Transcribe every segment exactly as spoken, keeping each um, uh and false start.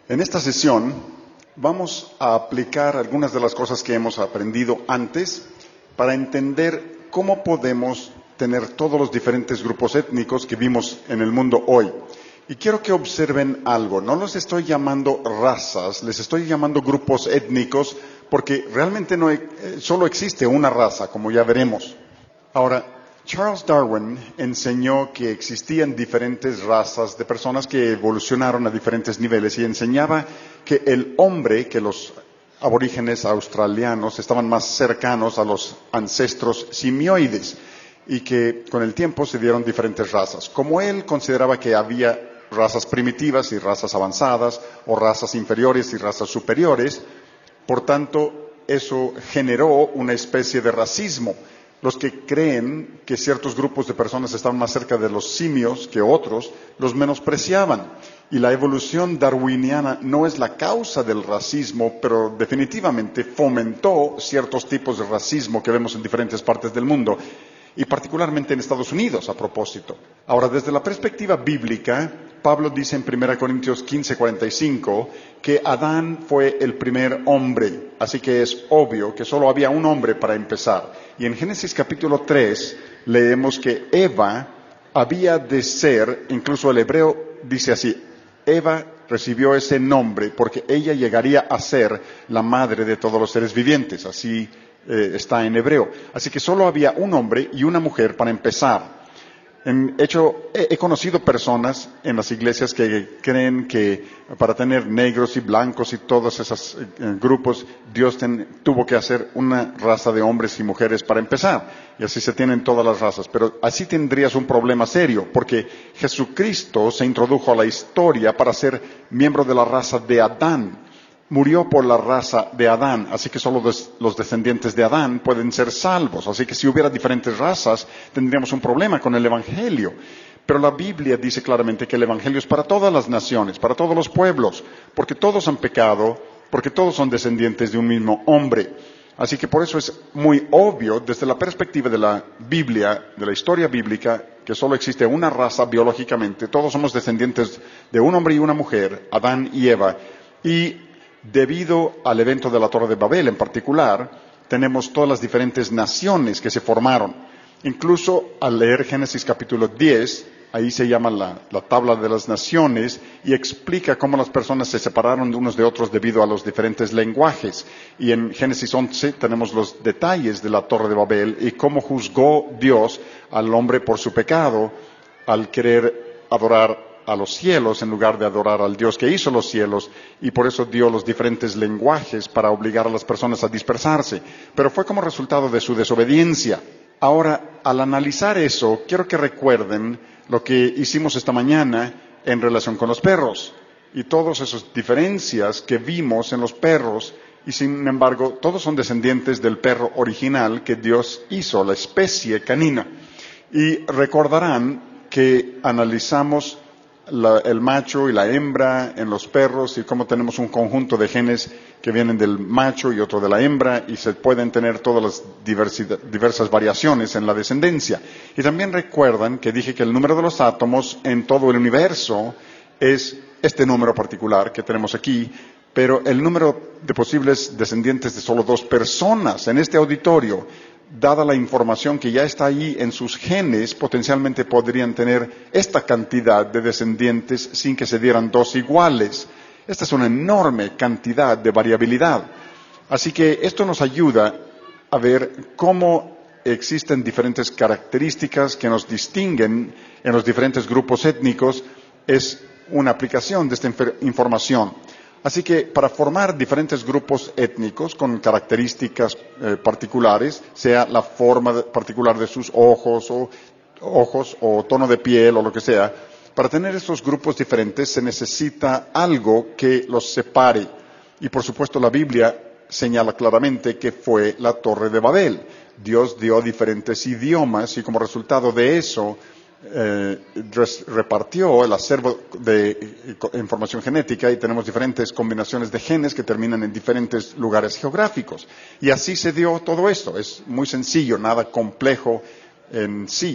En esta sesión vamos a aplicar algunas de las cosas que hemos aprendido antes para entender cómo podemos tener todos los diferentes grupos étnicos que vimos en el mundo hoy. Y quiero que observen algo, no los estoy llamando razas, les estoy llamando grupos étnicos porque realmente no hay, solo existe una raza, como ya veremos. Ahora, Charles Darwin enseñó que existían diferentes razas de personas que evolucionaron a diferentes niveles y enseñaba que el hombre, que los aborígenes australianos estaban más cercanos a los ancestros simioides y que con el tiempo se dieron diferentes razas. Como él consideraba que había razas primitivas y razas avanzadas, o razas inferiores y razas superiores, por tanto, eso generó una especie de racismo. Los que creen que ciertos grupos de personas estaban más cerca de los simios que otros, los menospreciaban. Y la evolución darwiniana no es la causa del racismo, pero definitivamente fomentó ciertos tipos de racismo que vemos en diferentes partes del mundo, y particularmente en Estados Unidos, a propósito. Ahora, desde la perspectiva bíblica, Pablo dice en primera Corintios quince, cuarenta y cinco, que Adán fue el primer hombre, así que es obvio que solo había un hombre para empezar. Y en Génesis capítulo tres leemos que Eva había de ser, incluso el hebreo dice así, Eva recibió ese nombre porque ella llegaría a ser la madre de todos los seres vivientes, así eh, está en hebreo. Así que solo había un hombre y una mujer para empezar. En hecho, he, he conocido personas en las iglesias que creen que para tener negros y blancos y todos esos eh, grupos, Dios ten, tuvo que hacer una raza de hombres y mujeres para empezar. Y así se tienen todas las razas. Pero así tendrías un problema serio, porque Jesucristo se introdujo a la historia para ser miembro de la raza de Adán. Murió por la raza de Adán, así que solo des, los descendientes de Adán pueden ser salvos. Así que si hubiera diferentes razas, tendríamos un problema con el Evangelio. Pero la Biblia dice claramente que el Evangelio es para todas las naciones, para todos los pueblos, porque todos han pecado, porque todos son descendientes de un mismo hombre. Así que por eso es muy obvio, desde la perspectiva de la Biblia, de la historia bíblica, que solo existe una raza biológicamente. Todos somos descendientes de un hombre y una mujer, Adán y Eva, y debido al evento de la Torre de Babel en particular, tenemos todas las diferentes naciones que se formaron. Incluso al leer Génesis capítulo diez, ahí se llama la, la tabla de las naciones y explica cómo las personas se separaron de unos de otros debido a los diferentes lenguajes. Y en Génesis once tenemos los detalles de la Torre de Babel y cómo juzgó Dios al hombre por su pecado al querer adorar a los cielos en lugar de adorar al Dios que hizo los cielos, y por eso dio los diferentes lenguajes para obligar a las personas a dispersarse. Pero fue como resultado de su desobediencia. Ahora, al analizar eso, quiero que recuerden lo que hicimos esta mañana en relación con los perros y todas esas diferencias que vimos en los perros, y sin embargo, todos son descendientes del perro original que Dios hizo, la especie canina. Y recordarán que analizamos La, el macho y la hembra en los perros y cómo tenemos un conjunto de genes que vienen del macho y otro de la hembra y se pueden tener todas las diversas variaciones en la descendencia. Y también recuerdan que dije que el número de los átomos en todo el universo es este número particular que tenemos aquí, pero el número de posibles descendientes de solo dos personas en este auditorio, dada la información que ya está ahí en sus genes, potencialmente podrían tener esta cantidad de descendientes sin que se dieran dos iguales. Esta es una enorme cantidad de variabilidad. Así que esto nos ayuda a ver cómo existen diferentes características que nos distinguen en los diferentes grupos étnicos. Es una aplicación de esta información. Así que para formar diferentes grupos étnicos con características eh, particulares, sea la forma de, particular de sus ojos o, ojos o tono de piel o lo que sea, para tener estos grupos diferentes se necesita algo que los separe. Y por supuesto la Biblia señala claramente que fue la Torre de Babel. Dios dio diferentes idiomas y como resultado de eso, Eh, repartió el acervo de información genética y tenemos diferentes combinaciones de genes que terminan en diferentes lugares geográficos. Y así se dio todo esto. Es muy sencillo, nada complejo en sí.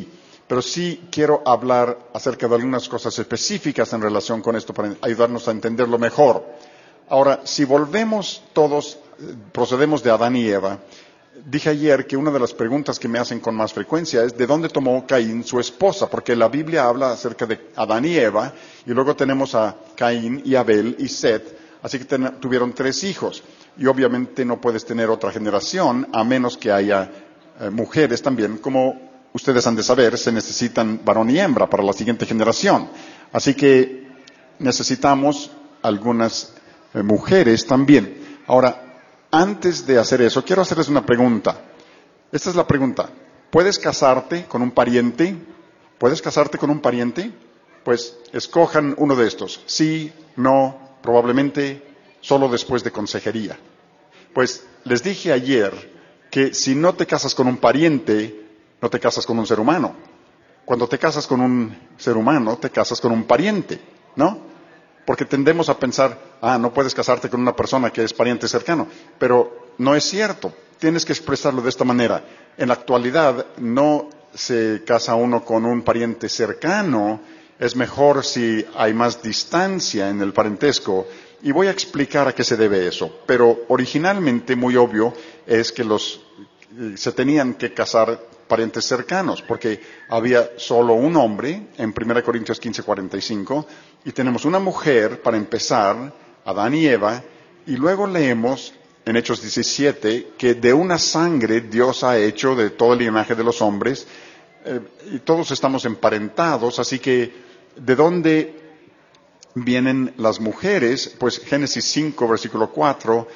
pero sí quiero hablar acerca de algunas cosas específicas en relación con esto para ayudarnos a entenderlo mejor. Ahora, si volvemos todos, procedemos de Adán y Eva, dije ayer que una de las preguntas que me hacen con más frecuencia es ¿de dónde tomó Caín su esposa? Porque la Biblia habla acerca de Adán y Eva, y luego tenemos a Caín y Abel y Set, así que ten, tuvieron tres hijos. Y obviamente no puedes tener otra generación a menos que haya eh, mujeres también, como ustedes han de saber, se necesitan varón y hembra para la siguiente generación. Así que necesitamos algunas eh, mujeres también. Ahora, antes de hacer eso, quiero hacerles una pregunta. Esta es la pregunta. ¿Puedes casarte con un pariente? ¿Puedes casarte con un pariente? Pues escojan uno de estos. Sí, no, probablemente, solo después de consejería. Pues les dije ayer que si no te casas con un pariente, no te casas con un ser humano. Cuando te casas con un ser humano, te casas con un pariente, ¿no? Porque tendemos a pensar, ah, no puedes casarte con una persona que es pariente cercano. Pero no es cierto. Tienes que expresarlo de esta manera. En la actualidad no se casa uno con un pariente cercano. Es mejor si hay más distancia en el parentesco. Y voy a explicar a qué se debe eso. Pero originalmente, muy obvio, es que los se tenían que casar parientes cercanos, porque había solo un hombre, en primera Corintios quince, cuarenta y cinco, y tenemos una mujer, para empezar, Adán y Eva, y luego leemos en Hechos diecisiete, que de una sangre Dios ha hecho de todo el linaje de los hombres, eh, y todos estamos emparentados, así que, ¿de dónde vienen las mujeres? Pues Génesis cinco, versículo cuatro,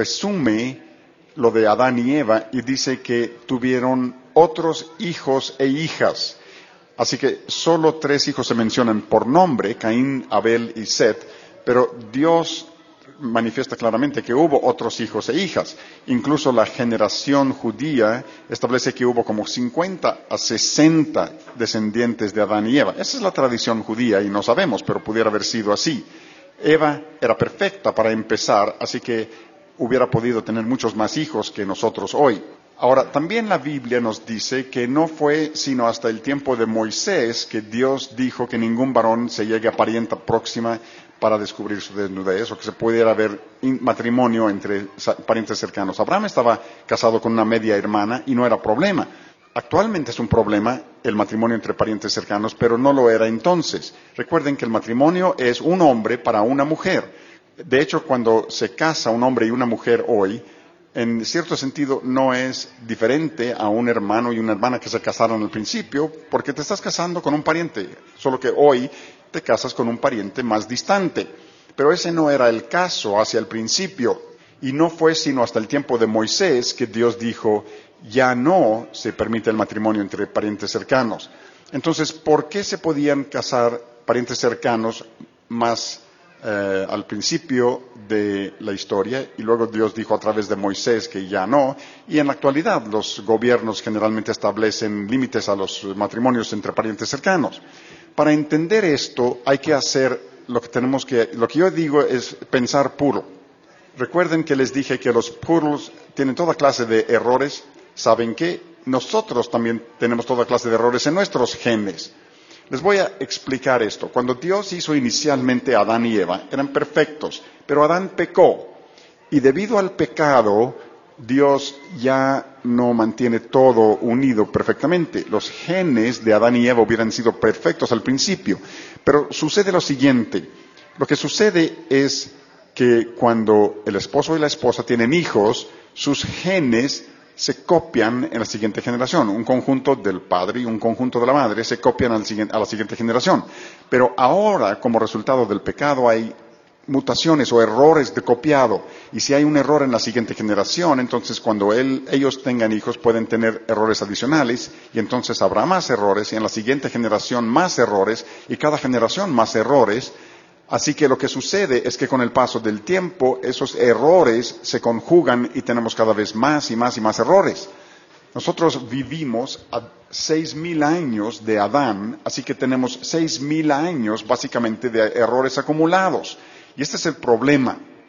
resume lo de Adán y Eva, y dice que tuvieron otros hijos e hijas. Así que solo tres hijos se mencionan por nombre, Caín, Abel y Set, pero Dios manifiesta claramente que hubo otros hijos e hijas. Incluso la generación judía establece que hubo como cincuenta a sesenta descendientes de Adán y Eva. Esa es la tradición judía y no sabemos, pero pudiera haber sido así. Eva era perfecta para empezar, así que hubiera podido tener muchos más hijos que nosotros hoy. Ahora, también la Biblia nos dice que no fue sino hasta el tiempo de Moisés que Dios dijo que ningún varón se llegue a parienta próxima para descubrir su desnudez, o que se pudiera haber matrimonio entre parientes cercanos. Abraham estaba casado con una media hermana y no era problema. Actualmente es un problema el matrimonio entre parientes cercanos, pero no lo era entonces. Recuerden que el matrimonio es un hombre para una mujer. De hecho, cuando se casa un hombre y una mujer hoy, en cierto sentido no es diferente a un hermano y una hermana que se casaron al principio, porque te estás casando con un pariente, solo que hoy te casas con un pariente más distante. Pero ese no era el caso hacia el principio, y no fue sino hasta el tiempo de Moisés que Dios dijo, ya no se permite el matrimonio entre parientes cercanos. Entonces, ¿por qué se podían casar parientes cercanos más Eh, al principio de la historia, y luego Dios dijo a través de Moisés que ya no, y en la actualidad los gobiernos generalmente establecen límites a los matrimonios entre parientes cercanos? Para entender esto hay que hacer lo que tenemos que, lo que yo digo es pensar puro. Recuerden que les dije que los puros tienen toda clase de errores. ¿Saben qué? Nosotros también tenemos toda clase de errores en nuestros genes. Les voy a explicar esto. Cuando Dios hizo inicialmente a Adán y Eva, eran perfectos, pero Adán pecó. Y debido al pecado, Dios ya no mantiene todo unido perfectamente. Los genes de Adán y Eva hubieran sido perfectos al principio. Pero sucede lo siguiente. Lo que sucede es que cuando el esposo y la esposa tienen hijos, sus genes se copian en la siguiente generación. Un conjunto del padre y un conjunto de la madre se copian al siguiente, a la siguiente generación. Pero ahora, como resultado del pecado, hay mutaciones o errores de copiado. Y si hay un error en la siguiente generación, entonces cuando él, ellos tengan hijos pueden tener errores adicionales, y entonces habrá más errores, y en la siguiente generación más errores, y cada generación más errores. Así que lo que sucede es que con el paso del tiempo, esos errores se conjugan y tenemos cada vez más y más y más errores. Nosotros vivimos a seis mil años de Adán, así que tenemos seis mil años básicamente de errores acumulados. Y este es el problema.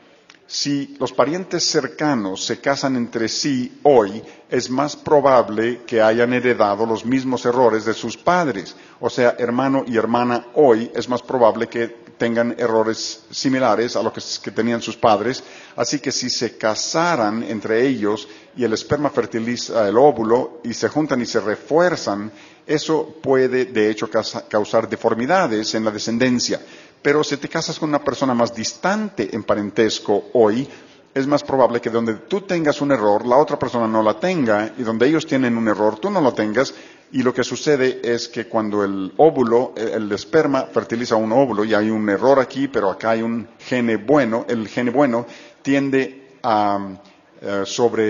Si los parientes cercanos se casan entre sí hoy, es más probable que hayan heredado los mismos errores de sus padres. O sea, hermano y hermana hoy es más probable que tengan errores similares a los que, que tenían sus padres. Así que si se casaran entre ellos y el esperma fertiliza el óvulo y se juntan y se refuerzan, eso puede de hecho causar deformidades en la descendencia. Pero si te casas con una persona más distante en parentesco hoy, es más probable que donde tú tengas un error, la otra persona no la tenga, y donde ellos tienen un error, tú no lo tengas. Y lo que sucede es que cuando el óvulo, el esperma fertiliza un óvulo, y hay un error aquí, pero acá hay un gene bueno, el gene bueno tiende a uh,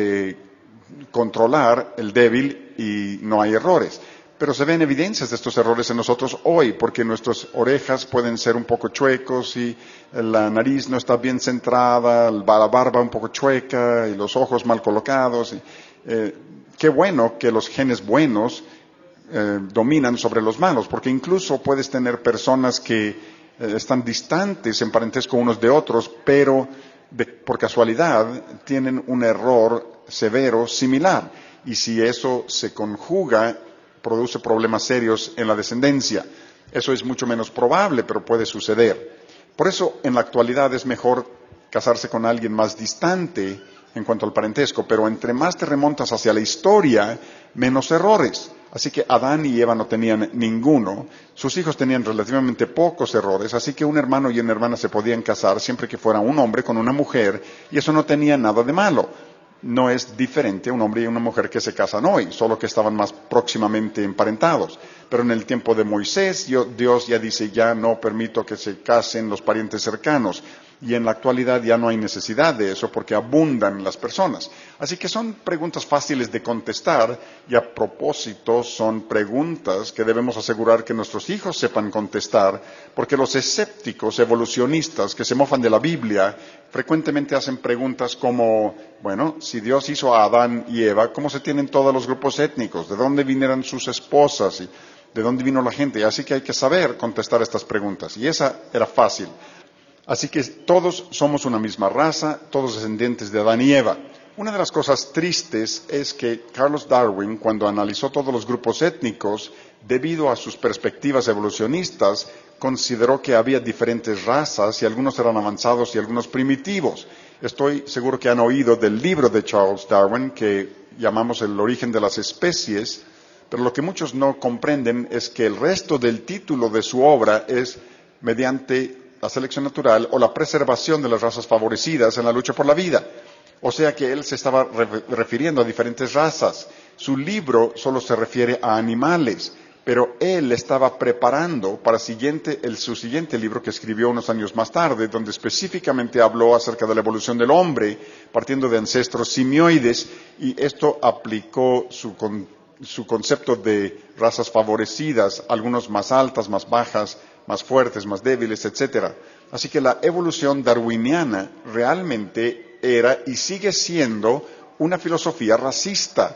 sobrecontrolar el débil y no hay errores. Pero se ven evidencias de estos errores en nosotros hoy, porque nuestras orejas pueden ser un poco chuecos y la nariz no está bien centrada, la barba un poco chueca y los ojos mal colocados. Y, eh, qué bueno que los genes buenos eh, dominan sobre los malos, porque incluso puedes tener personas que eh, están distantes en parentesco unos de otros, pero de, por casualidad tienen un error severo similar. Y si eso se conjuga, produce problemas serios en la descendencia. Eso es mucho menos probable, pero puede suceder. Por eso, en la actualidad es mejor casarse con alguien más distante en cuanto al parentesco, pero entre más te remontas hacia la historia, menos errores. Así que Adán y Eva no tenían ninguno, sus hijos tenían relativamente pocos errores, así que un hermano y una hermana se podían casar siempre que fuera un hombre con una mujer, y eso no tenía nada de malo. No es diferente a un hombre y una mujer que se casan hoy, solo que estaban más próximamente emparentados. Pero en el tiempo de Moisés, Dios ya dice, ya no permito que se casen los parientes cercanos. Y en la actualidad ya no hay necesidad de eso porque abundan las personas. Así que son preguntas fáciles de contestar y a propósito son preguntas que debemos asegurar que nuestros hijos sepan contestar, porque los escépticos evolucionistas que se mofan de la Biblia frecuentemente hacen preguntas como, bueno, si Dios hizo a Adán y Eva, ¿cómo se tienen todos los grupos étnicos? ¿De dónde vinieron sus esposas? ¿Y de dónde vino la gente? Así que hay que saber contestar estas preguntas. Y esa era fácil. Así que todos somos una misma raza, todos descendientes de Adán y Eva. Una de las cosas tristes es que Charles Darwin, cuando analizó todos los grupos étnicos, debido a sus perspectivas evolucionistas, consideró que había diferentes razas y algunos eran avanzados y algunos primitivos. Estoy seguro que han oído del libro de Charles Darwin que llamamos El origen de las especies, pero lo que muchos no comprenden es que el resto del título de su obra es mediante la selección natural o la preservación de las razas favorecidas en la lucha por la vida. O sea que él se estaba re- refiriendo a diferentes razas. Su libro solo se refiere a animales, pero él estaba preparando para siguiente, el, su siguiente libro que escribió unos años más tarde, donde específicamente habló acerca de la evolución del hombre, partiendo de ancestros simioides, y esto aplicó su, con, su concepto de razas favorecidas, algunos más altas, más bajas, más fuertes, más débiles, etcétera. Así que la evolución darwiniana realmente era y sigue siendo una filosofía racista.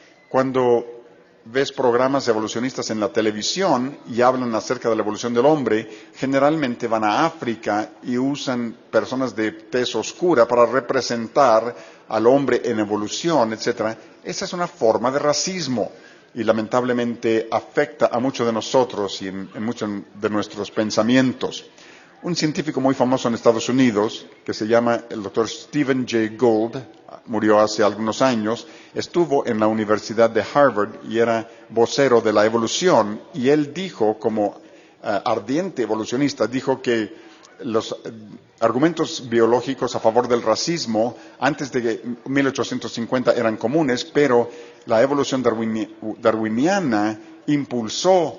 Cuando ves programas evolucionistas en la televisión y hablan acerca de la evolución del hombre, generalmente van a África y usan personas de tez oscura para representar al hombre en evolución, etcétera. Esa es una forma de racismo. Y lamentablemente afecta a muchos de nosotros y en, en muchos de nuestros pensamientos. Un científico muy famoso en Estados Unidos, que se llama el doctor Stephen Jay Gould, murió hace algunos años, estuvo en la Universidad de Harvard y era vocero de la evolución, y él dijo, como uh, ardiente evolucionista, dijo que los argumentos biológicos a favor del racismo antes de mil ochocientos cincuenta eran comunes, pero la evolución darwini- darwiniana impulsó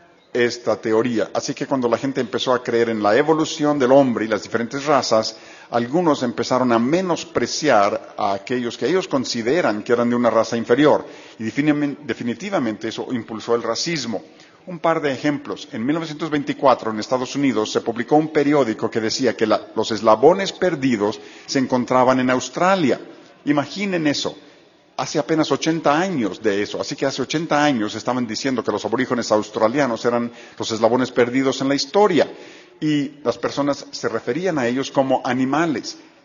esta teoría. Así que cuando la gente empezó a creer en la evolución del hombre y las diferentes razas, algunos empezaron a menospreciar a aquellos que ellos consideran que eran de una raza inferior. Y definitivamente eso impulsó el racismo. Un par de ejemplos. En mil novecientos veinticuatro, en Estados Unidos, se publicó un periódico que decía que la, los eslabones perdidos se encontraban en Australia. Imaginen eso. Hace apenas ochenta años de eso. Así que hace ochenta años estaban diciendo que los aborígenes australianos eran los eslabones perdidos en la historia. Y las personas se referían a ellos como animales.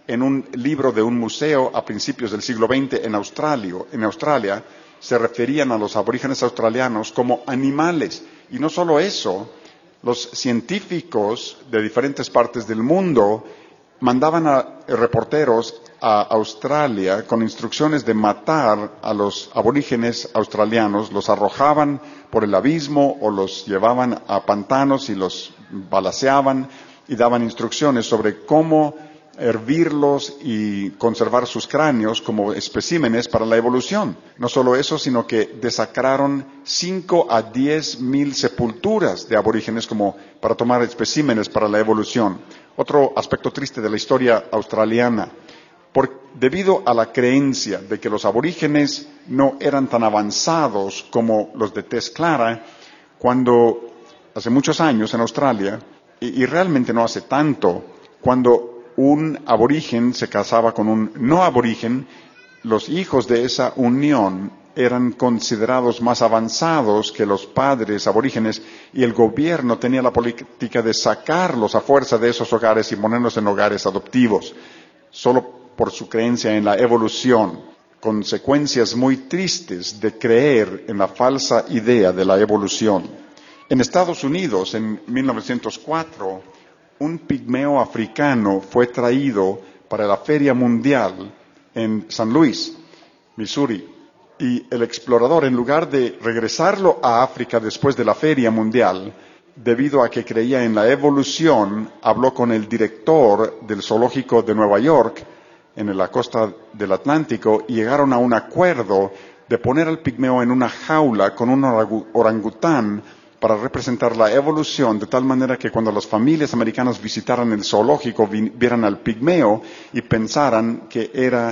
en un libro de un museo a principios del siglo veinte en Australia, en Australia, se referían a los aborígenes australianos como animales. Y no solo eso, los científicos de diferentes partes del mundo mandaban a reporteros a Australia con instrucciones de matar a los aborígenes australianos, los arrojaban por el abismo o los llevaban a pantanos y los balaceaban y daban instrucciones sobre cómo hervirlos y conservar sus cráneos como especímenes para la evolución. No solo eso, sino que desacraron cinco a diez mil sepulturas de aborígenes como para tomar especímenes para la evolución. Otro aspecto triste de la historia australiana. Por, debido a la creencia de que los aborígenes no eran tan avanzados como los de tez clara, cuando hace muchos años en Australia, y, y realmente no hace tanto, cuando un aborigen se casaba con un no aborigen, los hijos de esa unión eran considerados más avanzados que los padres aborígenes y el gobierno tenía la política de sacarlos a fuerza de esos hogares y ponerlos en hogares adoptivos, solo por su creencia en la evolución. Consecuencias muy tristes de creer en la falsa idea de la evolución. En Estados Unidos, en mil novecientos cuatro, un pigmeo africano fue traído para la Feria Mundial en San Luis, Missouri. Y el explorador, en lugar de regresarlo a África después de la Feria Mundial, debido a que creía en la evolución, habló con el director del zoológico de Nueva York, en la costa del Atlántico, y llegaron a un acuerdo de poner al pigmeo en una jaula con un orangután para representar la evolución, de tal manera que cuando las familias americanas visitaran el zoológico, vieran al pigmeo y pensaran que era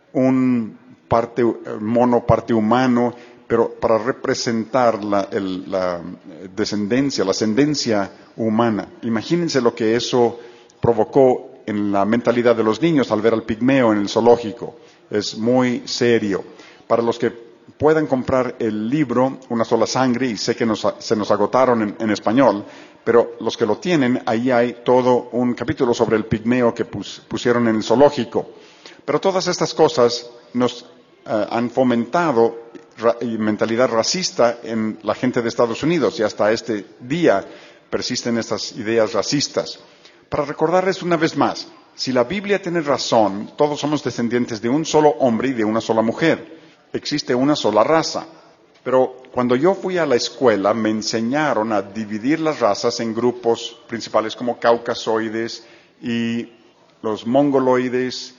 un parte mono, parte humano, pero para representar la, el, la descendencia, la ascendencia humana. Imagínense lo que eso provocó en la mentalidad de los niños al ver al pigmeo en el zoológico. Es muy serio. Para los que puedan comprar el libro Una sola sangre, y sé que nos, se nos agotaron en, en español, pero los que lo tienen, ahí hay todo un capítulo sobre el pigmeo que pus, pusieron en el zoológico. Pero todas estas cosas nos uh, han fomentado ra, mentalidad racista en la gente de Estados Unidos, y hasta este día persisten estas ideas racistas. Para recordarles una vez más, si la Biblia tiene razón, todos somos descendientes de un solo hombre y de una sola mujer. Existe una sola raza. Pero cuando yo fui a la escuela me enseñaron a dividir las razas en grupos principales como caucasoides y los mongoloides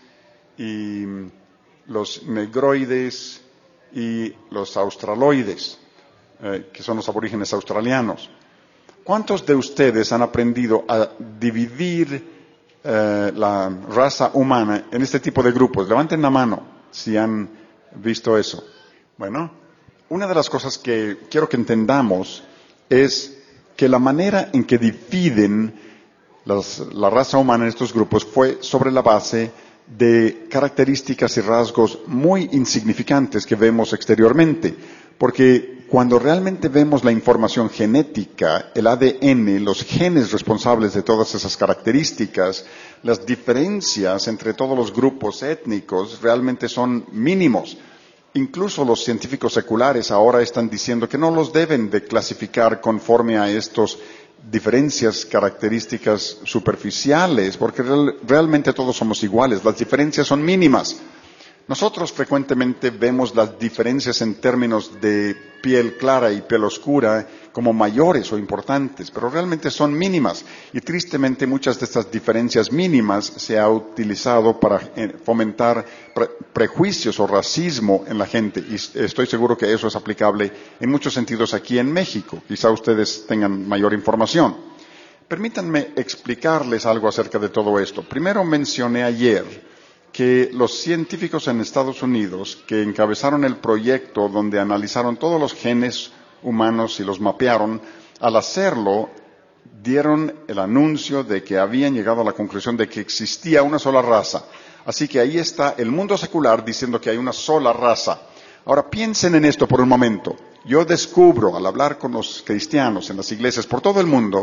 y los negroides y los australoides, eh, que son los aborígenes australianos. ¿Cuántos de ustedes han aprendido a dividir eh, la raza humana en este tipo de grupos? Levanten la mano si han visto eso. Bueno, una de las cosas que quiero que entendamos es que la manera en que dividen las, la raza humana en estos grupos fue sobre la base de características y rasgos muy insignificantes que vemos exteriormente. Porque cuando realmente vemos la información genética, el A D N, los genes responsables de todas esas características, las diferencias entre todos los grupos étnicos realmente son mínimos. Incluso los científicos seculares ahora están diciendo que no los deben de clasificar conforme a estas diferencias características superficiales, porque real, realmente todos somos iguales, las diferencias son mínimas. Nosotros frecuentemente vemos las diferencias en términos de piel clara y piel oscura como mayores o importantes, pero realmente son mínimas. Y tristemente muchas de estas diferencias mínimas se ha utilizado para fomentar pre prejuicios o racismo en la gente. Y estoy seguro que eso es aplicable en muchos sentidos aquí en México. Quizá ustedes tengan mayor información. Permítanme explicarles algo acerca de todo esto. Primero mencioné ayer que los científicos en Estados Unidos que encabezaron el proyecto donde analizaron todos los genes humanos y los mapearon, al hacerlo dieron el anuncio de que habían llegado a la conclusión de que existía una sola raza. Así que ahí está el mundo secular diciendo que hay una sola raza. Ahora piensen en esto por un momento. Yo descubro al hablar con los cristianos en las iglesias por todo el mundo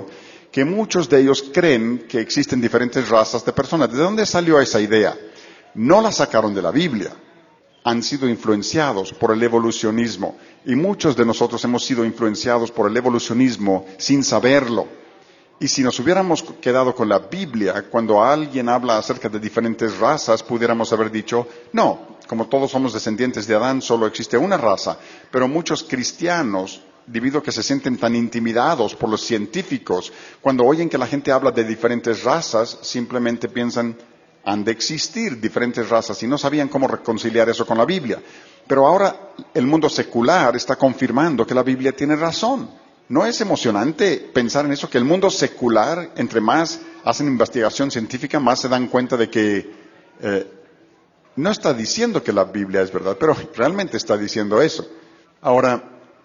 que muchos de ellos creen que existen diferentes razas de personas. ¿De dónde salió esa idea? No la sacaron de la Biblia. Han sido influenciados por el evolucionismo. Y muchos de nosotros hemos sido influenciados por el evolucionismo sin saberlo. Y si nos hubiéramos quedado con la Biblia, cuando alguien habla acerca de diferentes razas, pudiéramos haber dicho, no, como todos somos descendientes de Adán, solo existe una raza. Pero muchos cristianos, debido a que se sienten tan intimidados por los científicos, cuando oyen que la gente habla de diferentes razas, simplemente piensan, han de existir diferentes razas, y no sabían cómo reconciliar eso con la Biblia. Pero ahora el mundo secular está confirmando que la Biblia tiene razón. ¿No es emocionante pensar en eso? Que el mundo secular, entre más hacen investigación científica, más se dan cuenta de que eh, no está diciendo que la Biblia es verdad, pero realmente está diciendo eso. Ahora,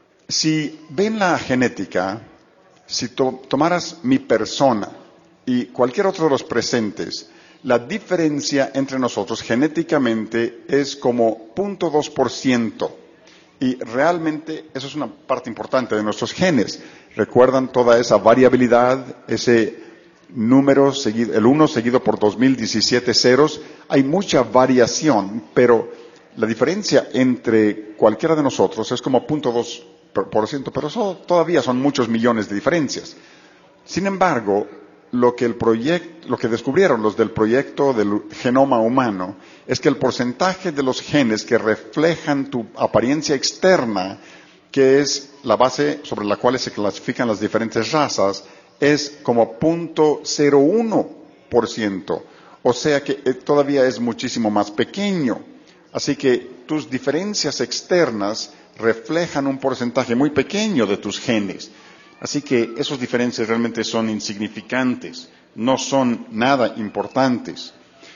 si ven la genética, si to- tomaras mi persona y cualquier otro de los presentes, la diferencia entre nosotros genéticamente es como cero punto dos por ciento. Y realmente eso es una parte importante de nuestros genes. ¿Recuerdan toda esa variabilidad, ese número, seguido, el uno seguido por dos mil diecisiete ceros? Hay mucha variación, pero la diferencia entre cualquiera de nosotros es como cero punto dos por ciento, pero eso todavía son muchos millones de diferencias. Sin embargo, lo que el proyecto, lo que descubrieron los del proyecto del genoma humano es que el porcentaje de los genes que reflejan tu apariencia externa, que es la base sobre la cual se clasifican las diferentes razas, es como cero punto cero uno por ciento. O sea que todavía es muchísimo más pequeño. Así que tus diferencias externas reflejan un porcentaje muy pequeño de tus genes. Así que esas diferencias realmente son insignificantes, no son nada importantes.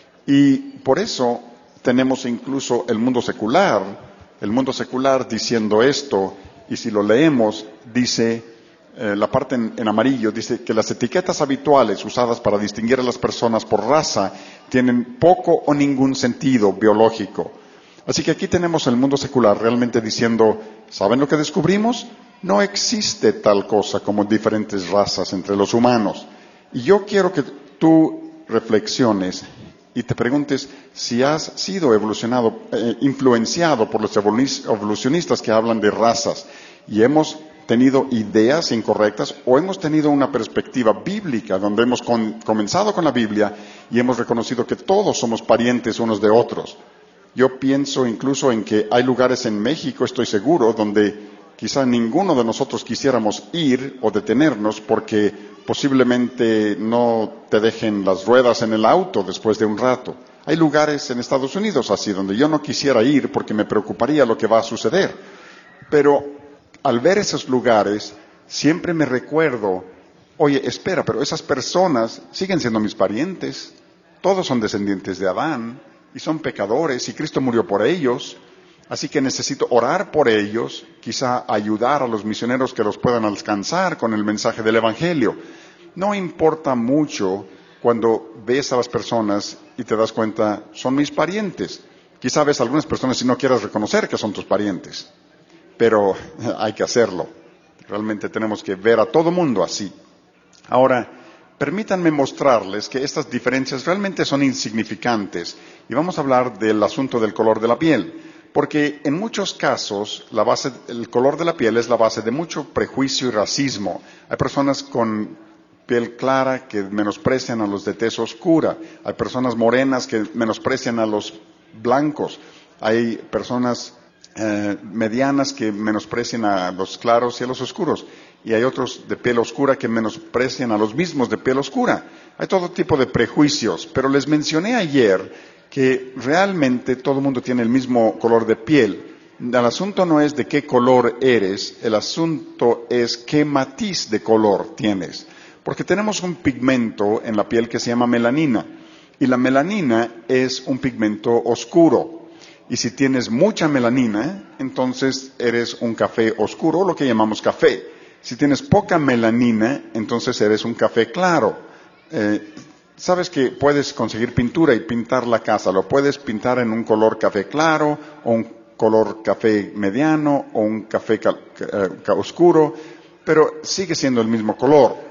Y por eso tenemos incluso el mundo secular, el mundo secular diciendo esto, y si lo leemos, dice, eh, la parte en, en amarillo, dice que las etiquetas habituales usadas para distinguir a las personas por raza tienen poco o ningún sentido biológico. Así que aquí tenemos el mundo secular realmente diciendo, ¿saben lo que descubrimos? No existe tal cosa como diferentes razas entre los humanos. Y yo quiero que tú reflexiones y te preguntes si has sido evolucionado, eh, influenciado por los evolucionistas que hablan de razas y hemos tenido ideas incorrectas o hemos tenido una perspectiva bíblica donde hemos con, comenzado con la Biblia y hemos reconocido que todos somos parientes unos de otros. Yo pienso incluso en que hay lugares en México, estoy seguro, donde quizá ninguno de nosotros quisiéramos ir o detenernos porque posiblemente no te dejen las ruedas en el auto después de un rato. Hay lugares en Estados Unidos así, donde yo no quisiera ir porque me preocuparía lo que va a suceder. Pero al ver esos lugares, siempre me recuerdo, oye, espera, pero esas personas siguen siendo mis parientes. Todos son descendientes de Adán y son pecadores y Cristo murió por ellos. Así que necesito orar por ellos, quizá ayudar a los misioneros que los puedan alcanzar con el mensaje del Evangelio. No importa mucho cuando ves a las personas y te das cuenta, son mis parientes. Quizá ves a algunas personas y no quieras reconocer que son tus parientes, pero hay que hacerlo. Realmente tenemos que ver a todo mundo así. Ahora, permítanme mostrarles que estas diferencias realmente son insignificantes y vamos a hablar del asunto del color de la piel. Porque en muchos casos la base, el color de la piel es la base de mucho prejuicio y racismo. Hay personas con piel clara que menosprecian a los de tez oscura. Hay personas morenas que menosprecian a los blancos. Hay personas eh, medianas que menosprecian a los claros y a los oscuros. Y hay otros de piel oscura que menosprecian a los mismos de piel oscura. Hay todo tipo de prejuicios. Pero les mencioné ayer que realmente todo el mundo tiene el mismo color de piel. El asunto no es de qué color eres, el asunto es qué matiz de color tienes. Porque tenemos un pigmento en la piel que se llama melanina, y la melanina es un pigmento oscuro. Y si tienes mucha melanina, entonces eres un café oscuro, lo que llamamos café. Si tienes poca melanina, entonces eres un café claro. Eh, Sabes que puedes conseguir pintura y pintar la casa. Lo puedes pintar en un color café claro, o un color café mediano, o un café ca- ca- oscuro, pero sigue siendo el mismo color.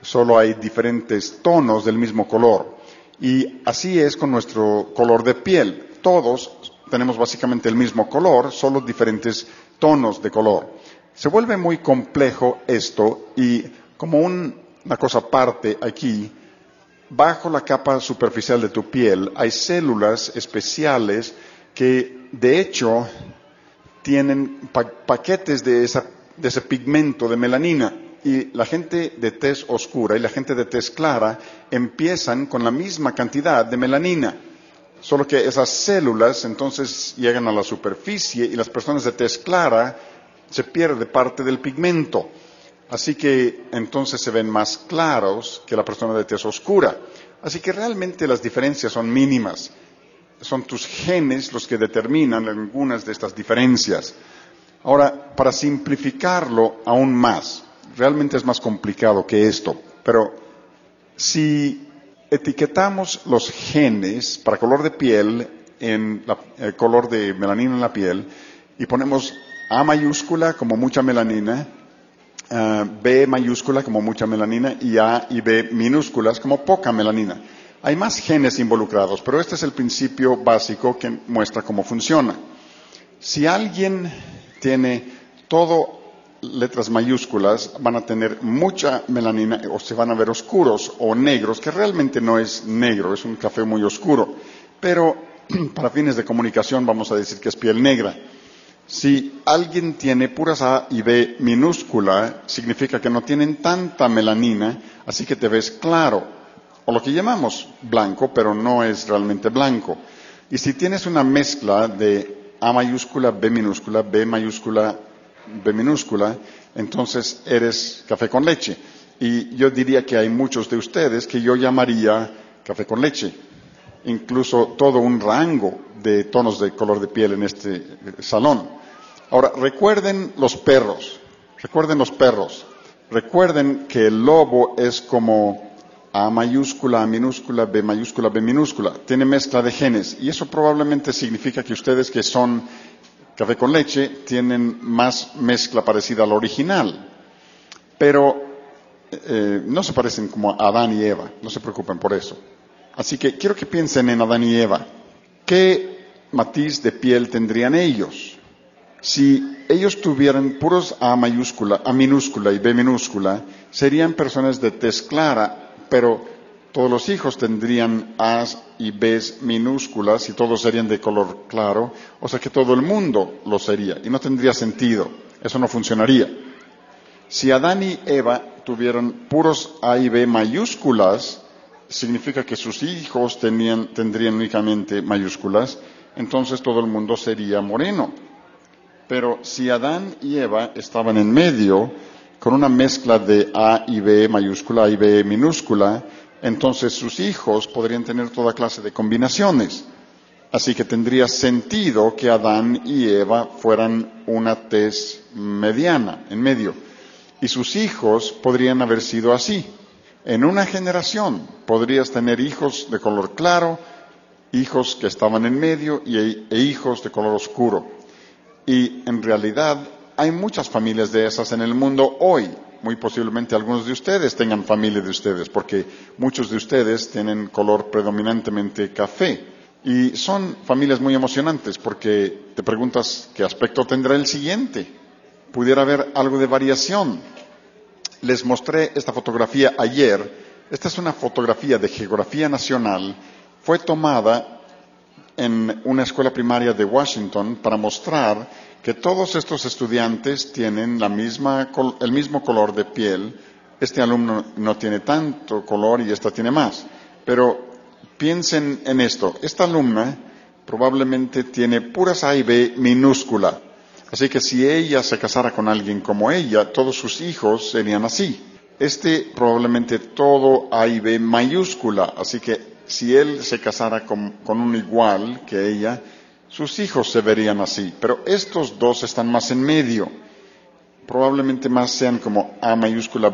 solo hay diferentes tonos del mismo color. Y así es con nuestro color de piel. Todos tenemos básicamente el mismo color, solo diferentes tonos de color. Se vuelve muy complejo esto y como un, una cosa aparte aquí, bajo la capa superficial de tu piel hay células especiales que de hecho tienen pa paquetes de, esa, de ese pigmento de melanina. Y la gente de tez oscura y la gente de tez clara empiezan con la misma cantidad de melanina. Solo que esas células entonces llegan a la superficie y las personas de tez clara se pierde parte del pigmento. Así que entonces se ven más claros que la persona de tez oscura. Así que realmente las diferencias son mínimas. Son tus genes los que determinan algunas de estas diferencias. Ahora, para simplificarlo aún más, realmente es más complicado que esto, pero si etiquetamos los genes para color de piel en la, el color de melanina en la piel y ponemos A mayúscula como mucha melanina, uh, B mayúscula como mucha melanina y A y B minúsculas como poca melanina. Hay más genes involucrados, pero este es el principio básico que muestra cómo funciona. Si alguien tiene todo letras mayúsculas, van a tener mucha melanina o se van a ver oscuros o negros, que realmente no es negro, es un café muy oscuro. Pero para fines de comunicación vamos a decir que es piel negra. Si alguien tiene puras A y B minúscula, significa que no tienen tanta melanina, así que te ves claro. O lo que llamamos blanco, pero no es realmente blanco. Y si tienes una mezcla de A mayúscula, B minúscula, B mayúscula, B minúscula, entonces eres café con leche. Y yo diría que hay muchos de ustedes que yo llamaría café con leche. Incluso todo un rango de tonos de color de piel en este salón. Ahora, recuerden los perros. Recuerden los perros. Recuerden que el lobo es como A mayúscula, A minúscula, B mayúscula, B minúscula. Tiene mezcla de genes. Y eso probablemente significa que ustedes que son café con leche tienen más mezcla parecida al original. Pero eh, no se parecen como Adán y Eva. No se preocupen por eso. Así que quiero que piensen en Adán y Eva. ¿Qué matiz de piel tendrían ellos? Si ellos tuvieran puros A mayúscula, A minúscula y B minúscula, serían personas de tez clara, pero todos los hijos tendrían A's y B's minúsculas y todos serían de color claro, o sea que todo el mundo lo sería, y no tendría sentido, eso no funcionaría. Si Adán y Eva tuvieran puros A y B mayúsculas, significa que sus hijos tenían, tendrían únicamente mayúsculas, entonces todo el mundo sería moreno. Pero si Adán y Eva estaban en medio, con una mezcla de A y B mayúscula, A y B minúscula, entonces sus hijos podrían tener toda clase de combinaciones. Así que tendría sentido que Adán y Eva fueran una tez mediana, en medio. Y sus hijos podrían haber sido así. En una generación podrías tener hijos de color claro, hijos que estaban en medio y, e hijos de color oscuro. Y en realidad hay muchas familias de esas en el mundo hoy. Muy posiblemente algunos de ustedes tengan familia de ustedes, porque muchos de ustedes tienen color predominantemente café. Y son familias muy emocionantes, porque te preguntas qué aspecto tendrá el siguiente. Pudiera haber algo de variación. Les mostré esta fotografía ayer. Esta es una fotografía de geografía nacional. Fue tomada en una escuela primaria de Washington para mostrar que todos estos estudiantes tienen la misma, el mismo color de piel. Este alumno no tiene tanto color y esta tiene más. Pero piensen en esto. Esta alumna probablemente tiene puras A y B minúscula. Así que si ella se casara con alguien como ella, todos sus hijos serían así. Este probablemente todo A y B mayúscula. Así que si él se casara con, con un igual que ella, sus hijos se verían así. Pero estos dos están más en medio. Probablemente más sean como A mayúscula,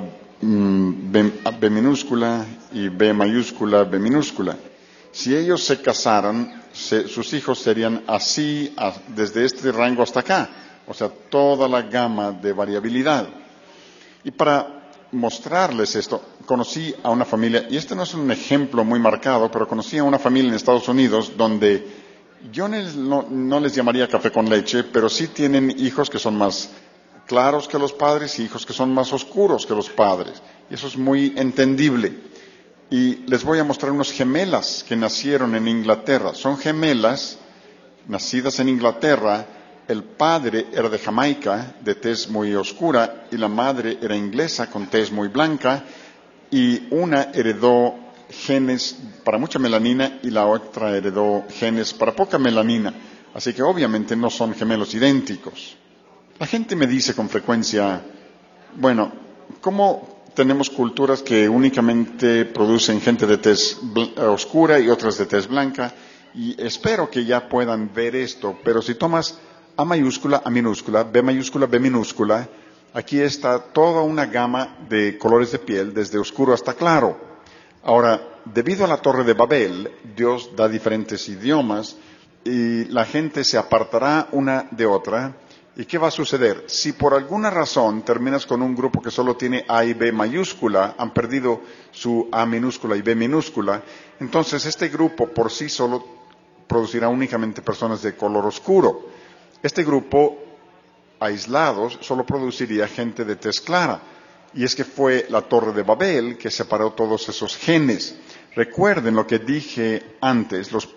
B, B minúscula y B mayúscula, B minúscula. Si ellos se casaran, se, sus hijos serían así a, desde este rango hasta acá. O sea, toda la gama de variabilidad. Y para mostrarles esto, conocí a una familia, y este no es un ejemplo muy marcado, pero conocí a una familia en Estados Unidos donde yo no, no les llamaría café con leche, pero sí tienen hijos que son más claros que los padres y hijos que son más oscuros que los padres. Y eso es muy entendible. Y les voy a mostrar unas gemelas que nacieron en Inglaterra. Son gemelas nacidas en Inglaterra. El padre era de Jamaica, de tez muy oscura, y la madre era inglesa, con tez muy blanca, y una heredó genes para mucha melanina y la otra heredó genes para poca melanina. Así que obviamente no son gemelos idénticos. La gente me dice con frecuencia, bueno, ¿cómo tenemos culturas que únicamente producen gente de tez oscura y otras de tez blanca? Y espero que ya puedan ver esto, pero si tomas A mayúscula, A minúscula, B mayúscula, B minúscula, aquí está toda una gama de colores de piel, desde oscuro hasta claro. Ahora, debido a la Torre de Babel, Dios da diferentes idiomas y la gente se apartará una de otra. ¿Y qué va a suceder? Si por alguna razón terminas con un grupo que solo tiene A y B mayúscula, han perdido su A minúscula y B minúscula, entonces este grupo por sí solo producirá únicamente personas de color oscuro. Este grupo, aislados, solo produciría gente de tez clara. Y es que fue la Torre de Babel que separó todos esos genes. Recuerden lo que dije antes, los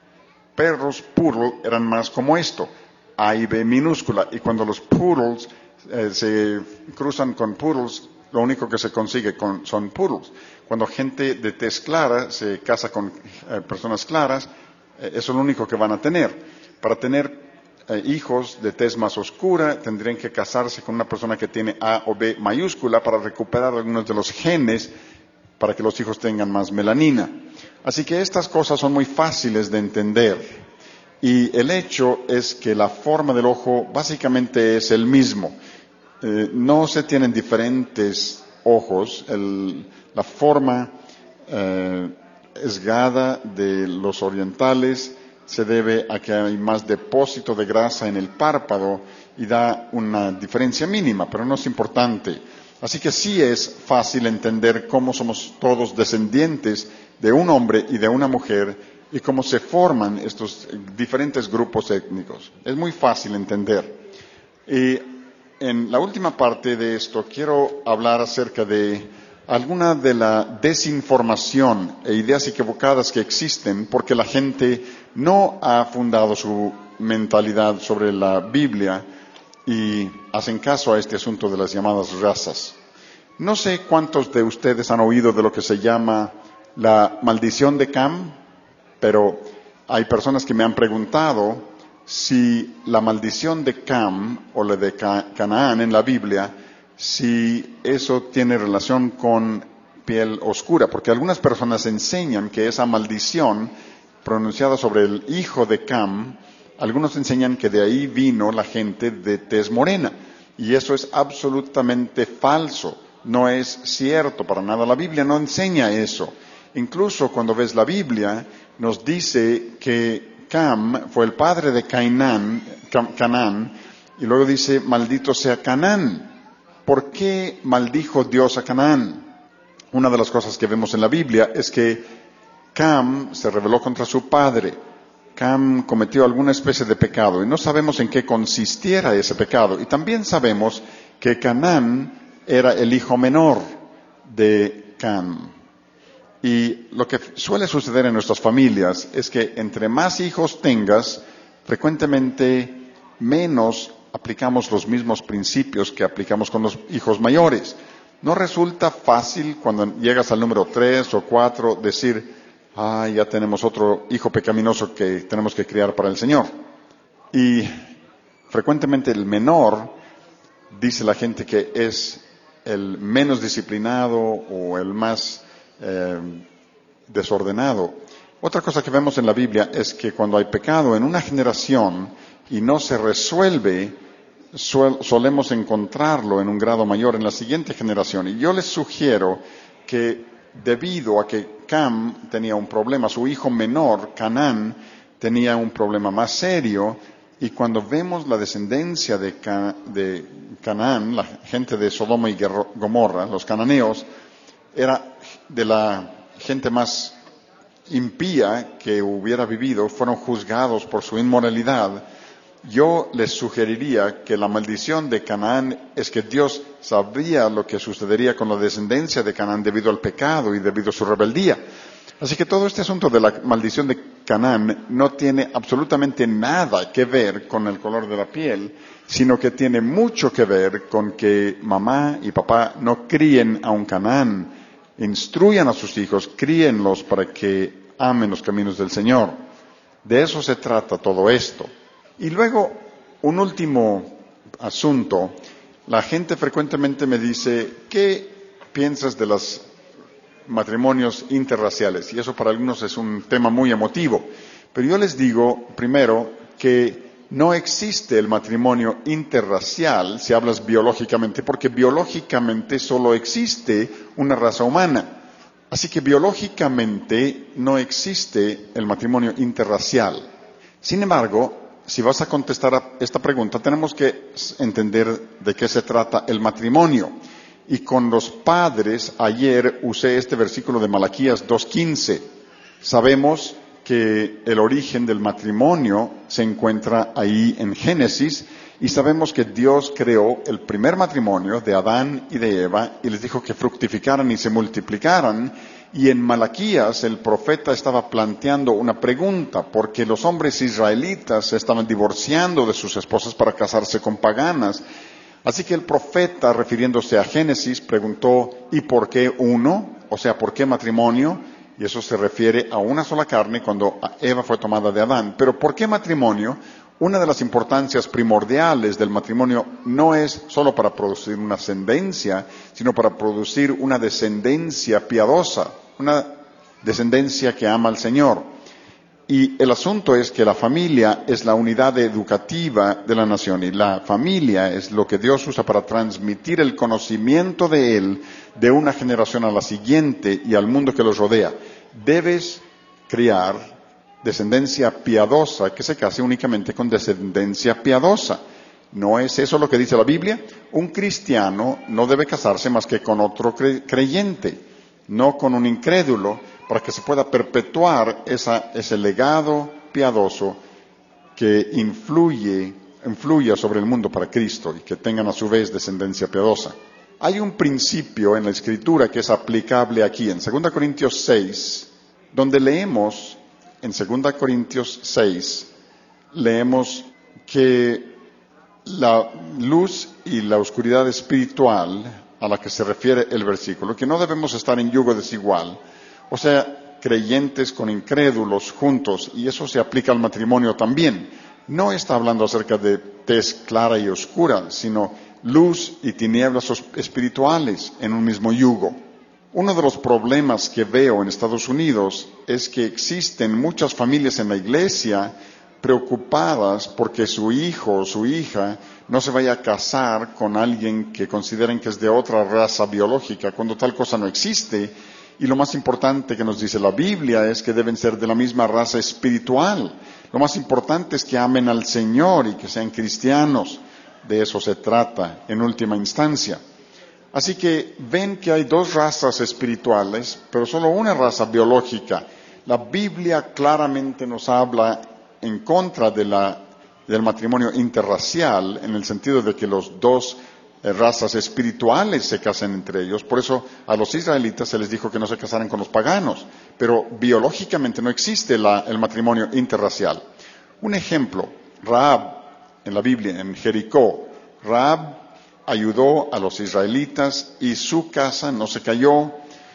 perros poodle eran más como esto, A y B minúscula. Y cuando los poodles eh, se cruzan con poodles, lo único que se consigue con, son poodles. Cuando gente de tez clara se casa con eh, personas claras, eh, eso es lo único que van a tener. Para tener Eh, hijos de tez más oscura tendrían que casarse con una persona que tiene A o B mayúscula para recuperar algunos de los genes para que los hijos tengan más melanina. Así que estas cosas son muy fáciles de entender. Y el hecho es que la forma del ojo básicamente es el mismo. Eh, no se tienen diferentes ojos. El, la forma eh, esgada de los orientales se debe a que hay más depósito de grasa en el párpado y da una diferencia mínima, pero no es importante. Así que sí es fácil entender cómo somos todos descendientes de un hombre y de una mujer y cómo se forman estos diferentes grupos étnicos. Es muy fácil entender. Y en la última parte de esto quiero hablar acerca de alguna de la desinformación e ideas equivocadas que existen porque la gente no ha fundado su mentalidad sobre la Biblia y hacen caso a este asunto de las llamadas razas. No sé cuántos de ustedes han oído de lo que se llama la maldición de Cam, pero hay personas que me han preguntado si la maldición de Cam o la de Canaán en la Biblia, si eso tiene relación con piel oscura, porque algunas personas enseñan que esa maldición pronunciada sobre el hijo de Cam, algunos enseñan que de ahí vino la gente de tez morena, y eso es absolutamente falso, no es cierto para nada, la Biblia no enseña eso. Incluso cuando ves la Biblia, nos dice que Cam fue el padre de Cainán, Canaán, y luego dice, maldito sea Canaán. ¿Por qué maldijo Dios a Canaán? Una de las cosas que vemos en la Biblia es que Cam se rebeló contra su padre. Cam cometió alguna especie de pecado y no sabemos en qué consistiera ese pecado. Y también sabemos que Canaán era el hijo menor de Cam. Y lo que suele suceder en nuestras familias es que entre más hijos tengas, frecuentemente menos aplicamos los mismos principios que aplicamos con los hijos mayores. No resulta fácil cuando llegas al número tres o cuatro decir, ah, ya tenemos otro hijo pecaminoso que tenemos que criar para el Señor. Y frecuentemente el menor, dice la gente que es el menos disciplinado o el más eh, desordenado. Otra cosa que vemos en la Biblia es que cuando hay pecado en una generación y no se resuelve, solemos encontrarlo en un grado mayor en la siguiente generación. Y yo les sugiero que debido a que Cam tenía un problema, su hijo menor, Canaán, tenía un problema más serio, Y cuando vemos la descendencia de, Ca- de Canaán, la gente de Sodoma y Gomorra, los cananeos, era de la gente más impía que hubiera vivido, fueron juzgados por su inmoralidad. Yo les sugeriría que la maldición de Canaán es que Dios sabía lo que sucedería con la descendencia de Canaán debido al pecado y debido a su rebeldía. Así que todo este asunto de la maldición de Canaán no tiene absolutamente nada que ver con el color de la piel, sino que tiene mucho que ver con que mamá y papá no críen a un Canaán, instruyan a sus hijos, críenlos para que amen los caminos del Señor. De eso se trata todo esto. Y luego, un último asunto. La gente frecuentemente me dice, ¿qué piensas de los matrimonios interraciales? Y eso para algunos es un tema muy emotivo. Pero yo les digo, primero, que no existe el matrimonio interracial si hablas biológicamente, porque biológicamente solo existe una raza humana. Así que biológicamente no existe el matrimonio interracial. Sin embargo, si vas a contestar a esta pregunta, tenemos que entender de qué se trata el matrimonio. Y con los padres, ayer usé este versículo de Malaquías dos quince. Sabemos que el origen del matrimonio se encuentra ahí en Génesis, y sabemos que Dios creó el primer matrimonio de Adán y de Eva, y les dijo que fructificaran y se multiplicaran. Y en Malaquías el profeta estaba planteando una pregunta, porque los hombres israelitas se estaban divorciando de sus esposas para casarse con paganas. Así que el profeta, refiriéndose a Génesis, preguntó, ¿y por qué uno? O sea, ¿por qué matrimonio? Y eso se refiere a una sola carne cuando Eva fue tomada de Adán. Pero ¿por qué matrimonio? Una de las importancias primordiales del matrimonio no es solo para producir una ascendencia, sino para producir una descendencia piadosa, una descendencia que ama al Señor. Y el asunto es que la familia es la unidad educativa de la nación, y la familia es lo que Dios usa para transmitir el conocimiento de Él de una generación a la siguiente y al mundo que los rodea. Debes criar descendencia piadosa que se case únicamente con descendencia piadosa. ¿No es eso lo que dice la Biblia? Un cristiano no debe casarse más que con otro cre- creyente, no con un incrédulo, para que se pueda perpetuar esa, ese legado piadoso que influye, influya sobre el mundo para Cristo y que tengan a su vez descendencia piadosa. Hay un principio en la Escritura que es aplicable aquí, en segunda Corintios seis, donde leemos, en segunda Corintios seis, leemos que la luz y la oscuridad espiritual a la que se refiere el versículo, que no debemos estar en yugo desigual, o sea, creyentes con incrédulos juntos, y eso se aplica al matrimonio también. No está hablando acerca de tez clara y oscura, sino luz y tinieblas espirituales en un mismo yugo. Uno de los problemas que veo en Estados Unidos es que existen muchas familias en la iglesia preocupadas porque su hijo o su hija no se vaya a casar con alguien que consideren que es de otra raza biológica, cuando tal cosa no existe. Y lo más importante que nos dice la Biblia es que deben ser de la misma raza espiritual. Lo más importante es que amen al Señor y que sean cristianos. De eso se trata en última instancia. Así que ven que hay dos razas espirituales, pero solo una raza biológica. La Biblia claramente nos habla en contra de la, del matrimonio interracial, en el sentido de que los dos eh, razas espirituales se casen entre ellos. Por eso a los israelitas se les dijo que no se casaran con los paganos, pero biológicamente no existe la, el matrimonio interracial. Un ejemplo, Rahab en la Biblia, en Jericó. Rahab ayudó a los israelitas y su casa no se cayó.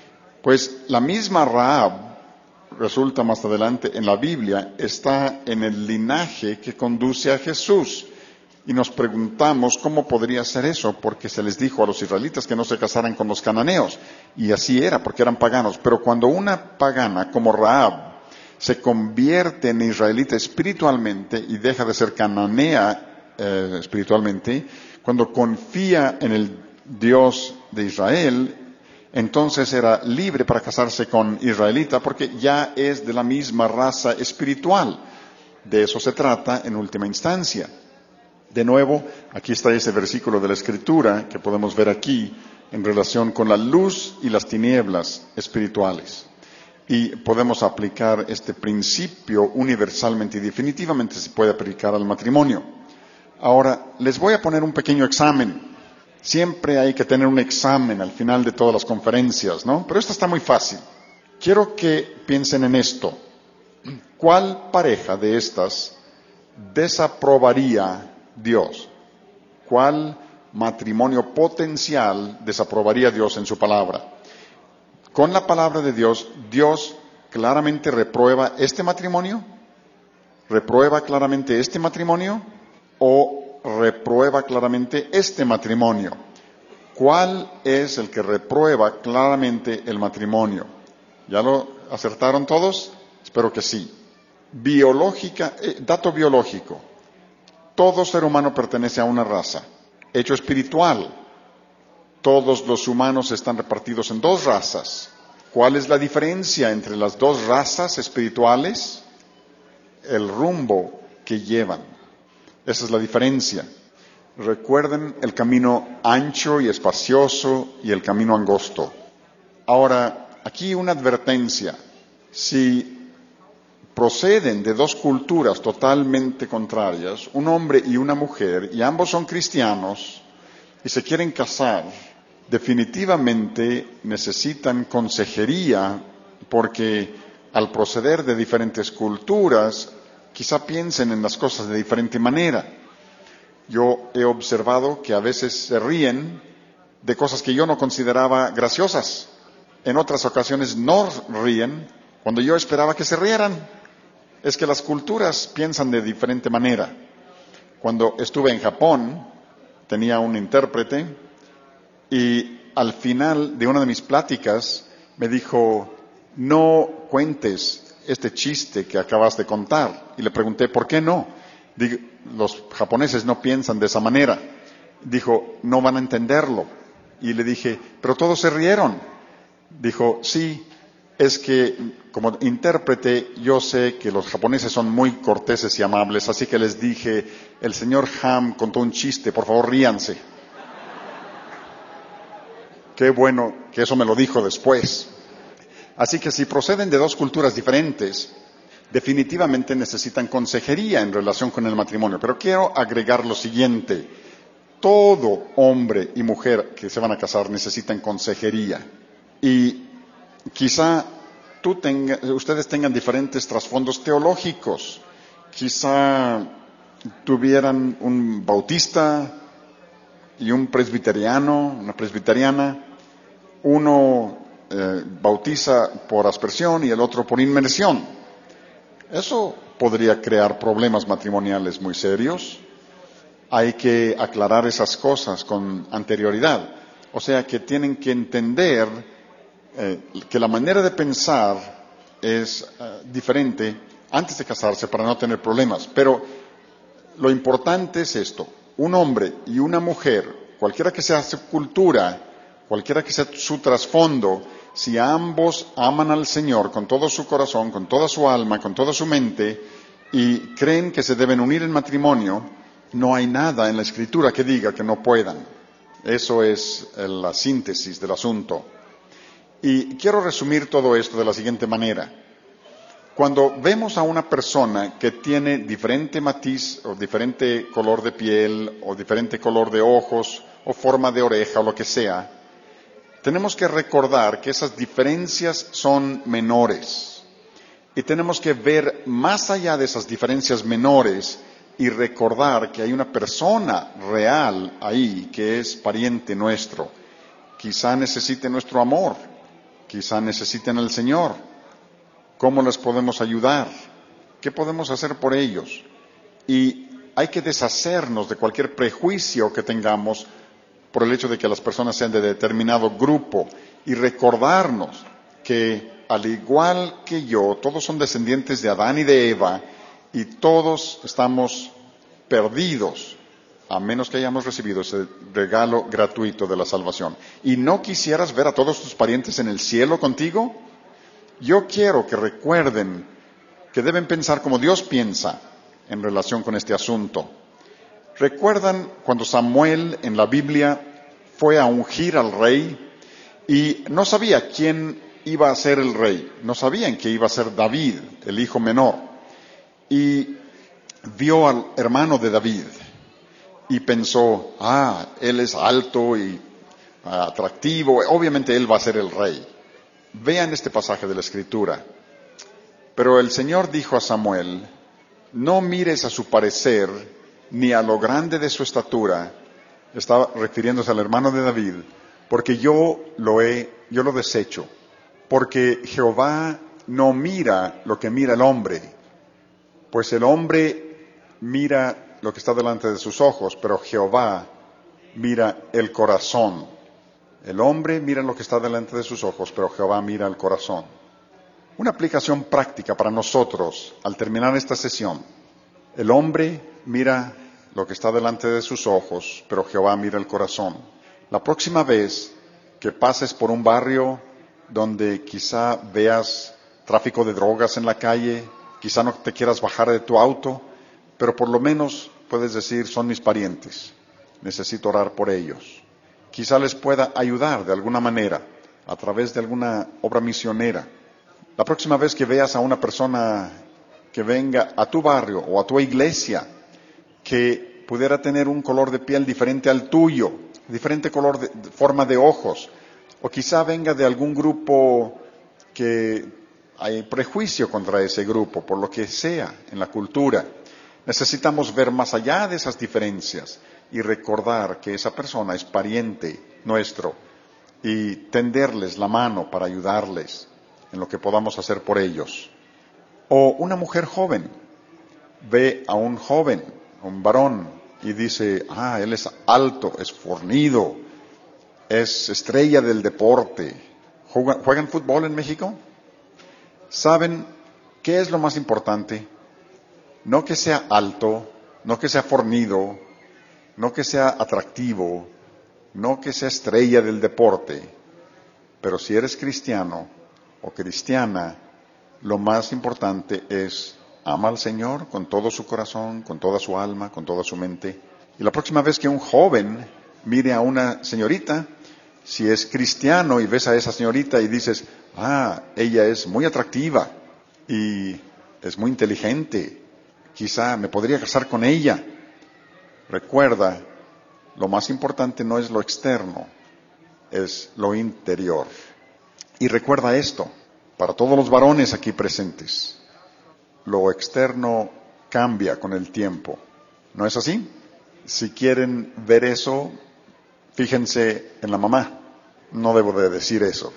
Pues la misma Rahab, resulta más adelante en la Biblia, está en el linaje que conduce a Jesús. Y nos preguntamos cómo podría ser eso, porque se les dijo a los israelitas que no se casaran con los cananeos. Y así era, porque eran paganos. Pero cuando una pagana como Rahab se convierte en israelita espiritualmente y deja de ser cananea eh, espiritualmente, cuando confía en el Dios de Israel, entonces era libre para casarse con israelita porque ya es de la misma raza espiritual. De eso se trata en última instancia. De nuevo, aquí está ese versículo de la Escritura que podemos ver aquí en relación con la luz y las tinieblas espirituales. Y podemos aplicar este principio universalmente y definitivamente se puede aplicar al matrimonio. Ahora, les voy a poner un pequeño examen. Siempre hay que tener un examen al final de todas las conferencias, ¿no? Pero esto está muy fácil. Quiero que piensen en esto. ¿Cuál pareja de estas desaprobaría Dios? ¿Cuál matrimonio potencial desaprobaría Dios en su palabra? Con la palabra de Dios, Dios claramente reprueba este matrimonio, reprueba claramente este matrimonio o reprueba claramente este matrimonio. ¿Cuál es el que reprueba claramente el matrimonio? ¿Ya lo acertaron todos? Espero que sí. Biológica, eh, dato biológico. Todo ser humano pertenece a una raza. Hecho espiritual. Todos los humanos están repartidos en dos razas. ¿Cuál es la diferencia entre las dos razas espirituales? El rumbo que llevan. Esa es la diferencia. Recuerden el camino ancho y espacioso y el camino angosto. Ahora, aquí una advertencia. Si proceden de dos culturas totalmente contrarias, un hombre y una mujer, y ambos son cristianos, y se quieren casar, definitivamente necesitan consejería, porque al proceder de diferentes culturas, quizá piensen en las cosas de diferente manera. Yo he observado que a veces se ríen de cosas que yo no consideraba graciosas. En otras ocasiones no ríen cuando yo esperaba que se rieran. Es que las culturas piensan de diferente manera. Cuando estuve en Japón, tenía un intérprete y al final de una de mis pláticas me dijo, no cuentes este chiste que acabas de contar. Y le pregunté, ¿por qué no? Digo, los japoneses no piensan de esa manera. Dijo, no van a entenderlo. Y le dije, pero todos se rieron. Dijo, sí, es que como intérprete yo sé que los japoneses son muy corteses y amables, así que les dije, el señor Ham contó un chiste, por favor ríanse. Qué bueno que eso me lo dijo después. Así que si proceden de dos culturas diferentes, definitivamente necesitan consejería en relación con el matrimonio. Pero quiero agregar lo siguiente. Todo hombre y mujer que se van a casar necesitan consejería. Y quizá tú tenga, ustedes tengan diferentes trasfondos teológicos. Quizá tuvieran un bautista y un presbiteriano, una presbiteriana. Uno eh, bautiza por aspersión y el otro por inmersión. Eso podría crear problemas matrimoniales muy serios. Hay que aclarar esas cosas con anterioridad. O sea que tienen que entender eh, que la manera de pensar es eh, diferente antes de casarse para no tener problemas. Pero lo importante es esto. Un hombre y una mujer, cualquiera que sea su cultura, cualquiera que sea su trasfondo, si ambos aman al Señor con todo su corazón, con toda su alma, con toda su mente, y creen que se deben unir en matrimonio, no hay nada en la Escritura que diga que no puedan. Eso es la síntesis del asunto. Y quiero resumir todo esto de la siguiente manera. Cuando vemos a una persona que tiene diferente matiz, o diferente color de piel, o diferente color de ojos, o forma de oreja, o lo que sea, tenemos que recordar que esas diferencias son menores. Y tenemos que ver más allá de esas diferencias menores y recordar que hay una persona real ahí que es pariente nuestro. Quizá necesite nuestro amor, quizá necesiten al Señor. ¿Cómo les podemos ayudar? ¿Qué podemos hacer por ellos? Y hay que deshacernos de cualquier prejuicio que tengamos por el hecho de que las personas sean de determinado grupo y recordarnos que al igual que yo, todos son descendientes de Adán y de Eva y todos estamos perdidos a menos que hayamos recibido ese regalo gratuito de la salvación. ¿Y no quisieras ver a todos tus parientes en el cielo contigo? Yo quiero que recuerden que deben pensar como Dios piensa en relación con este asunto. ¿Recuerdan cuando Samuel en la Biblia fue a ungir al rey y no sabía quién iba a ser el rey? No sabían que iba a ser David, el hijo menor. Y vio al hermano de David y pensó, ah, él es alto y atractivo, obviamente él va a ser el rey. Vean este pasaje de la Escritura. Pero el Señor dijo a Samuel, no mires a su parecer ni a lo grande de su estatura, estaba refiriéndose al hermano de David, porque yo lo he, yo lo desecho, porque Jehová no mira lo que mira el hombre, pues el hombre mira lo que está delante de sus ojos, pero Jehová mira el corazón. El hombre mira lo que está delante de sus ojos, pero Jehová mira el corazón. Una aplicación práctica para nosotros al terminar esta sesión. El hombre mira lo que está delante de sus ojos, pero Jehová mira el corazón. La próxima vez que pases por un barrio donde quizá veas tráfico de drogas en la calle, quizá no te quieras bajar de tu auto, pero por lo menos puedes decir, son mis parientes, necesito orar por ellos. Quizá les pueda ayudar de alguna manera, a través de alguna obra misionera. La próxima vez que veas a una persona que venga a tu barrio o a tu iglesia, que pudiera tener un color de piel diferente al tuyo, diferente color de, forma de ojos, o quizá venga de algún grupo que hay prejuicio contra ese grupo, por lo que sea en la cultura. Necesitamos ver más allá de esas diferencias y recordar que esa persona es pariente nuestro y tenderles la mano para ayudarles en lo que podamos hacer por ellos. O una mujer joven ve a un joven, a un varón, y dice, ah, él es alto, es fornido, es estrella del deporte. ¿Juegan, ¿juegan fútbol en México? ¿Saben qué es lo más importante? No que sea alto, no que sea fornido, no que sea atractivo, no que sea estrella del deporte, pero si eres cristiano o cristiana, lo más importante es ama al Señor con todo su corazón, con toda su alma, con toda su mente. Y la próxima vez que un joven mire a una señorita, si es cristiano y ves a esa señorita y dices, ah, ella es muy atractiva y es muy inteligente, quizá me podría casar con ella. Recuerda, lo más importante no es lo externo, es lo interior. Y recuerda esto, para todos los varones aquí presentes, lo externo cambia con el tiempo. ¿No es así? Si quieren ver eso, fíjense en la mamá. No debo de decir eso.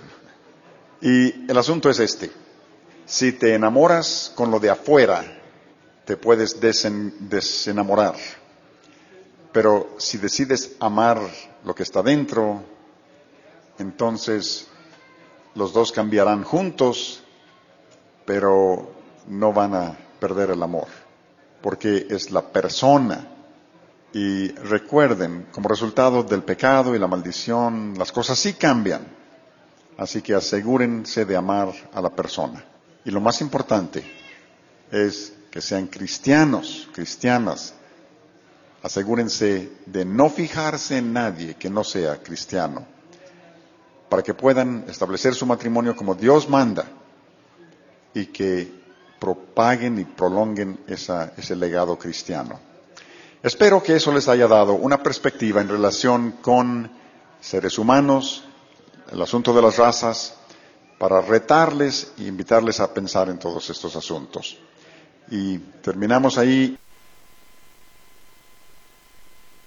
Y el asunto es este. Si te enamoras con lo de afuera, te puedes desen- desenamorar. Pero si decides amar lo que está dentro, entonces los dos cambiarán juntos, pero no van a perder el amor, porque es la persona. Y recuerden, como resultado del pecado y la maldición, las cosas sí cambian. Así que asegúrense de amar a la persona. Y lo más importante es que sean cristianos, cristianas. Asegúrense de no fijarse en nadie que no sea cristiano, para que puedan establecer su matrimonio como Dios manda y que propaguen y prolonguen esa, ese legado cristiano. Espero que eso les haya dado una perspectiva en relación con seres humanos, el asunto de las razas, para retarles e invitarles a pensar en todos estos asuntos. Y terminamos ahí.